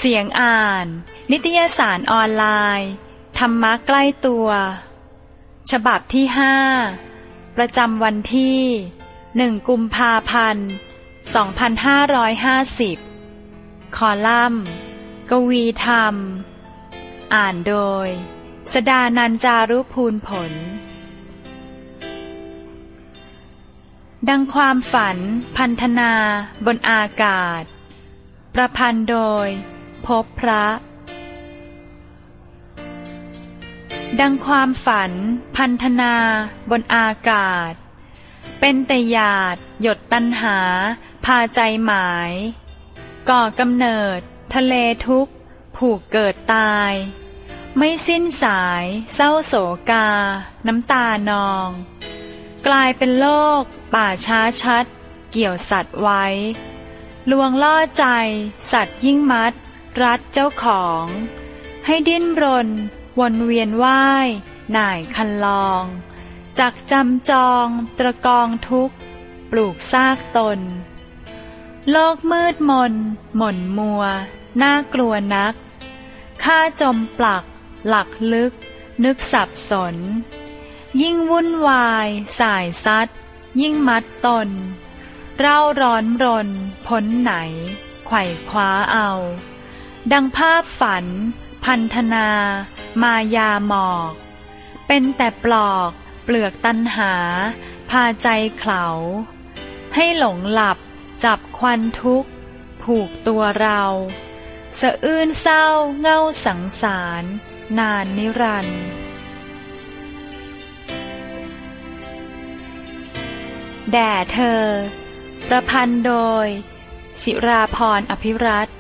เสียงอ่านนิตยสารออนไลน์ธรรมะใกล้ตัวฉบับที่5ประจำวันที่1กุมภาพันธ์2550คอลัมน์กวีธรรมอ่านโดยสดานันท์ จารุภูลผลดังความฝันพันธนาบนอากาศประพันธ์โดยพบพระดังความฝันพันธนาบนอากาศเป็นแต่หยาดหยดตัณหาพาใจหมายก่อกำเนิดทะเลทุกข์ผูกเกิดตายไม่สิ้นสายเศร้าโศกาน้ำตานองกลายเป็นโลกป่าช้าชัดเกี่ยวสัตว์ไว้ลวงล่อใจสัตว์ยิ่งมัดรัดเจ้าของให้ดิ้นรนวนเวียนว่ายหน่ายคันลองจักจำจองตระกองทุกข์ปลูกซากตนโลกมืดมนหม่นมัวน่ากลัวนักข้าจมปลักหลักลึกนึกสับสนยิ่งวุ่นวายสายซัดยิ่งมัดตนเร่าร้อนรนพ้นไหนไขว่คว้าเอาดังภาพฝันพันธนามายาหมอกเป็นแต่ปลอกเปลือกตัณหาพาใจเขลาให้หลงหลับจับควันทุกข์ผูกตัวเราสะอื้นเศร้าเง่าสังสารนานนิรันดร์แด่เธอประพันธ์โดยศิราพร อภิรัตน์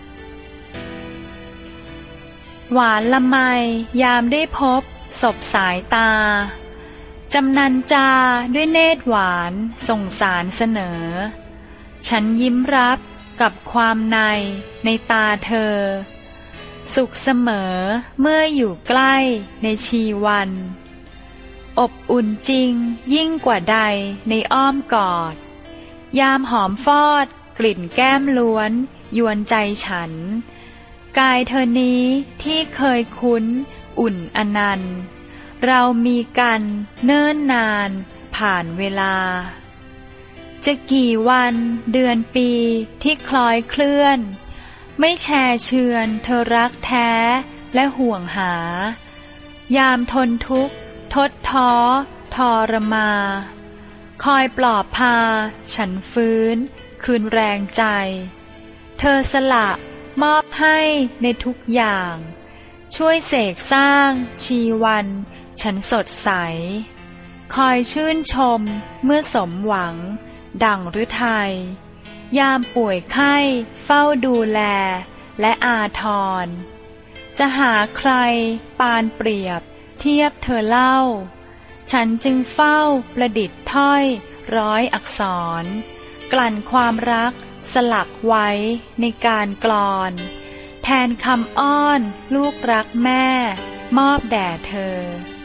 หวานละไมยามได้พบศพสายตาจำนันจาด้วยเนตรหวานส่งสารเสนอฉันยิ้มรับกับความในตาเธอสุขเสมอเมื่ออยู่ใกล้ในชีวันอบอุ่นจริงยิ่งกว่าใดในอ้อมกอดยามหอมฟอดกลิ่นแก้มล้วนยวนใจฉันกายเธอนี้ที่เคยคุ้นอุ่นอนันต์เรามีกันเนิ่นนานผ่านเวลาจะกี่วันเดือนปีที่คล้อยเคลื่อนไม่แช่เชือนเธอรักแท้และห่วงหายามทนทุกข์ทดท้อทรมาคอยปลอบพาฉันฟื้นคืนแรงใจเธอสละมอบให้ในทุกอย่างช่วยเสกสร้างชีวันฉันสดใสคอยชื่นชมเมื่อสมหวังดั่งฤทัยยามป่วยไข้เฝ้าดูแลและอาทรจะหาใครปานเปรียบเทียบเธอเล่าฉันจึงเฝ้าประดิษฐ์ถ้อยร้อยอักษรกลั่นความรักสลักไว้ในการกลอนแทนคำอ้อนลูกรักแม่มอบแด่เธอ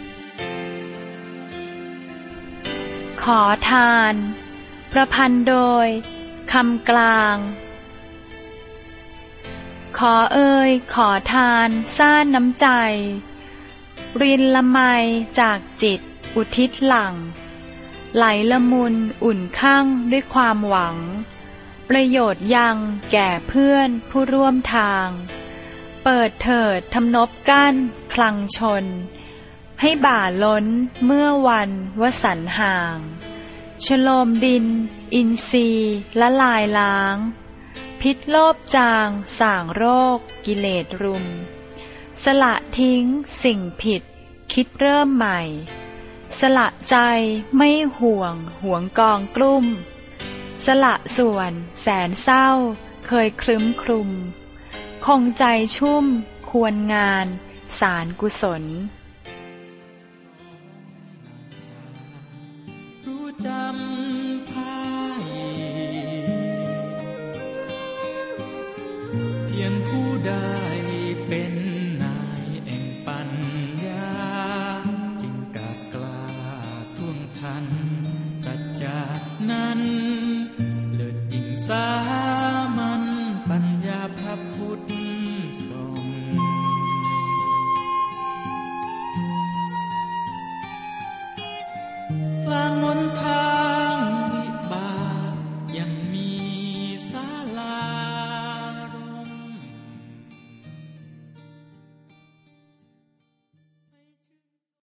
ขอทานประพันธ์โดยคำกลางขอขอทานซ่านน้ำใจรินละไมจากจิตอุทิศหลั่งไหลละมุนอุ่นข้างด้วยความหวังประโยชน์ยังแก่เพื่อนผู้ร่วมทางเปิดเถิดทำนบกั้นคลังชนให้บ่าล้นเมื่อวันวสันต์ห่างชโลมดินอินทรีย์ละลายล้างพิษโลภจางส่างโรคกิเลสรุมสละทิ้งสิ่งผิดคิดเริ่มใหม่สละใจไม่ห่วงกองกลุ่มสละส่วนแสนเศร้าเคยครึ้มครุมคงใจชุ่มควรงานสารกุศลรู้จำภายเพียงผู้ใดเป็นนายแห่งปัญญาจึงกล้าท่วงทันสัจจานั้นเลิศยิ่งสามัญปัญญาพระพุทธส่ง